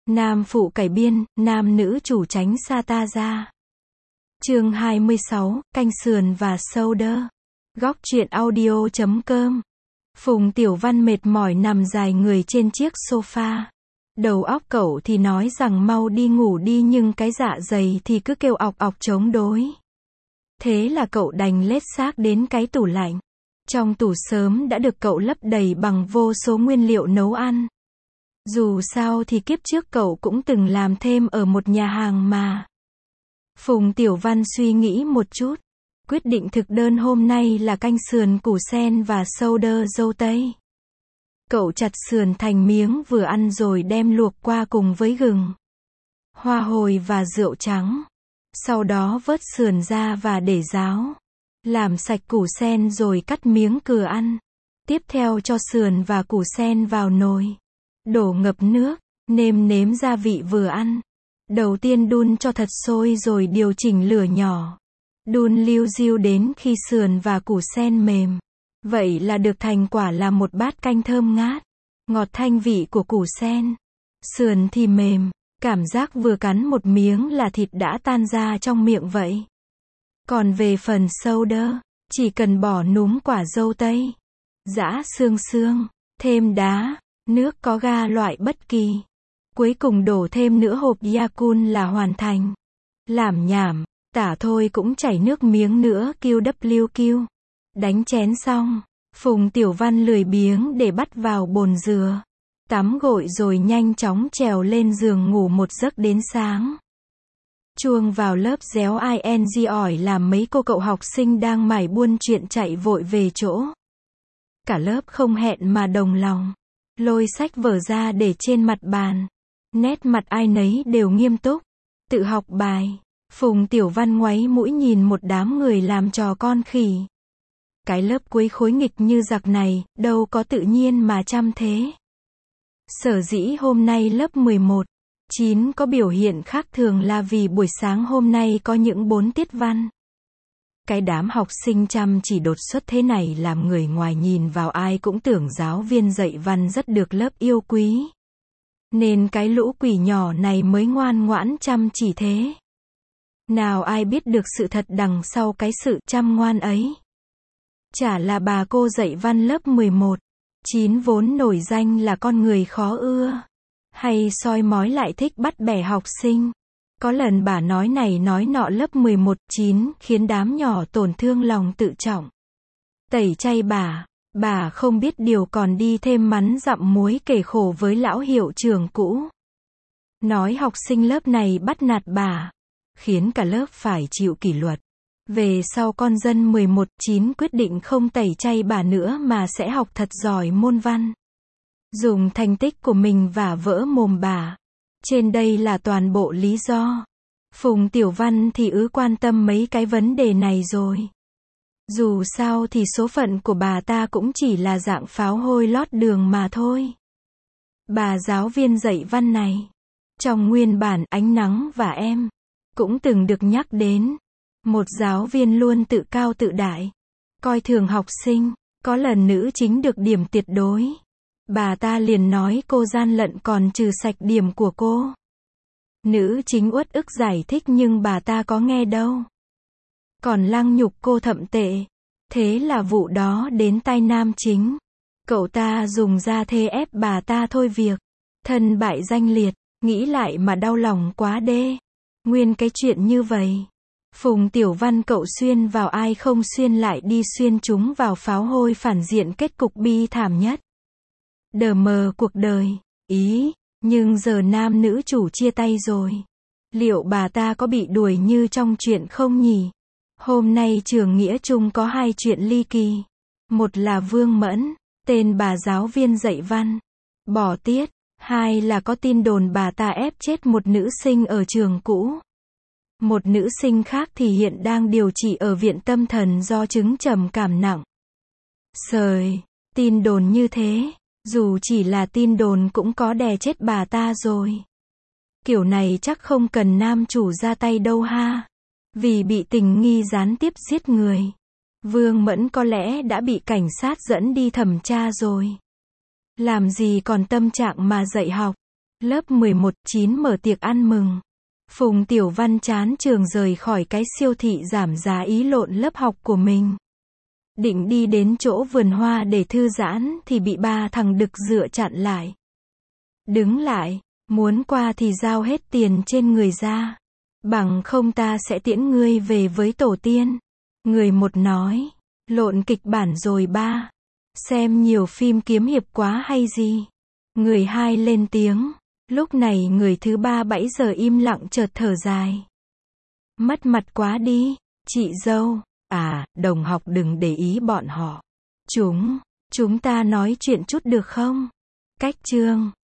Nam phụ cải biên, nam nữ chủ tránh xa ta ra. Chương 26, canh sườn và shoulder. Góc truyện audio.com. Phùng Tiểu Văn mệt mỏi nằm dài người trên chiếc sofa. Đầu óc cậu thì nói rằng mau đi ngủ đi, nhưng cái dạ dày thì cứ kêu ọc ọc chống đối. Thế là cậu đành lết xác đến cái tủ lạnh. Trong tủ sớm đã được cậu lấp đầy bằng vô số nguyên liệu nấu ăn. Dù sao thì kiếp trước cậu cũng từng làm thêm ở một nhà hàng mà. Phùng Tiểu Văn suy nghĩ một chút, quyết định thực đơn hôm nay là canh sườn củ sen và shoulder dâu tây. Cậu chặt sườn thành miếng vừa ăn rồi đem luộc qua cùng với gừng, hoa hồi và rượu trắng. Sau đó vớt sườn ra và để ráo. Làm sạch củ sen rồi cắt miếng cừa ăn. Tiếp theo cho sườn và củ sen vào nồi. Đổ ngập nước, nêm nếm gia vị vừa ăn. Đầu tiên đun cho thật sôi rồi điều chỉnh lửa nhỏ. Đun liu riu đến khi sườn và củ sen mềm. Vậy là được thành quả là một bát canh thơm ngát. Ngọt thanh vị của củ sen. Sườn thì mềm, cảm giác vừa cắn một miếng là thịt đã tan ra trong miệng vậy. Còn về phần shoulder, chỉ cần bỏ núm quả dâu tây, giã xương xương, thêm đá, nước có ga loại bất kỳ. Cuối cùng đổ thêm nửa hộp Yakult là hoàn thành. Làm nhảm, tả thôi cũng chảy nước miếng nữa QWQ. Đánh chén xong, Phùng Tiểu Văn lười biếng để bắt vào bồn dừa. Tắm gội rồi nhanh chóng trèo lên giường ngủ một giấc đến sáng. Chuông vào lớp réo ing ỏi làm mấy cô cậu học sinh đang mải buôn chuyện chạy vội về chỗ. Cả lớp không hẹn mà đồng lòng. Lôi sách vở ra để trên mặt bàn. Nét mặt ai nấy đều nghiêm túc. Tự học bài. Phùng Tiểu Văn ngoáy mũi nhìn một đám người làm trò con khỉ. Cái lớp cuối khối nghịch như giặc này, đâu có tự nhiên mà chăm thế. Sở dĩ hôm nay lớp 11, 9 có biểu hiện khác thường là vì buổi sáng hôm nay có những 4 tiết văn. Cái đám học sinh chăm chỉ đột xuất thế này làm người ngoài nhìn vào ai cũng tưởng giáo viên dạy văn rất được lớp yêu quý. Nên cái lũ quỷ nhỏ này mới ngoan ngoãn chăm chỉ thế. Nào ai biết được sự thật đằng sau cái sự chăm ngoan ấy. Chả là bà cô dạy văn lớp 11, 9 vốn nổi danh là con người khó ưa. Hay soi mói lại thích bắt bẻ học sinh. Có lần bà nói này nói nọ lớp 11, 9 khiến đám nhỏ tổn thương lòng tự trọng. Tẩy chay bà không biết điều còn đi thêm mắn dặm muối kể khổ với lão hiệu trưởng cũ. Nói học sinh lớp này bắt nạt bà, khiến cả lớp phải chịu kỷ luật. Về sau con dân 11, 9 quyết định không tẩy chay bà nữa mà sẽ học thật giỏi môn văn. Dùng thành tích của mình vả vỡ mồm bà. Trên đây là toàn bộ lý do. Phùng Tiểu Văn thì quan tâm mấy cái vấn đề này rồi. Dù sao thì số phận của bà ta cũng chỉ là dạng pháo hôi lót đường mà thôi. Bà giáo viên dạy văn này, trong nguyên bản Ánh Nắng và Em, cũng từng được nhắc đến. Một giáo viên luôn tự cao tự đại, coi thường học sinh. Có lần nữ chính được điểm tuyệt đối, bà ta liền nói cô gian lận còn trừ sạch điểm của cô. Nữ chính uất ức giải thích nhưng bà ta có nghe đâu. Còn lăng nhục cô thậm tệ. Thế là vụ đó đến tai nam chính. Cậu ta dùng ra thê ép bà ta thôi việc. Thân bại danh liệt, nghĩ lại mà đau lòng quá đê. Nguyên cái chuyện như vậy. Phùng Tiểu Văn cậu xuyên vào ai không xuyên lại đi xuyên chúng vào pháo hôi phản diện kết cục bi thảm nhất. Đờ mờ cuộc đời, nhưng giờ nam nữ chủ chia tay rồi. Liệu bà ta có bị đuổi như trong chuyện không nhỉ? Hôm nay trường Nghĩa Trung có 2 chuyện ly kỳ. Một là Vương Mẫn, tên bà giáo viên dạy văn, bỏ tiết. 2 là có tin đồn bà ta ép chết một nữ sinh ở trường cũ. Một nữ sinh khác thì hiện đang điều trị ở viện tâm thần do chứng trầm cảm nặng. Sời, tin đồn như thế, dù chỉ là tin đồn cũng có đè chết bà ta rồi. Kiểu này chắc không cần nam chủ ra tay đâu ha. Vì bị tình nghi gián tiếp giết người, Vương Mẫn có lẽ đã bị cảnh sát dẫn đi thẩm tra rồi. Làm gì còn tâm trạng mà dạy học. Lớp 11, 9 mở tiệc ăn mừng. Phùng Tiểu Văn chán trường rời khỏi cái siêu thị giảm giá ý lộn lớp học của mình. Định đi đến chỗ vườn hoa để thư giãn thì bị ba thằng đực dựa chặn lại. Đứng lại, muốn qua thì giao hết tiền trên người ra. Bằng không ta sẽ tiễn ngươi về với tổ tiên. Người một nói, lộn kịch bản rồi ba. Xem nhiều phim kiếm hiệp quá hay gì. Người hai lên tiếng. Lúc này người thứ ba 7 giờ im lặng chợt thở dài. Mất mặt quá đi, chị dâu. À, đồng học đừng để ý bọn họ. Chúng ta nói chuyện chút được không? Cách chương.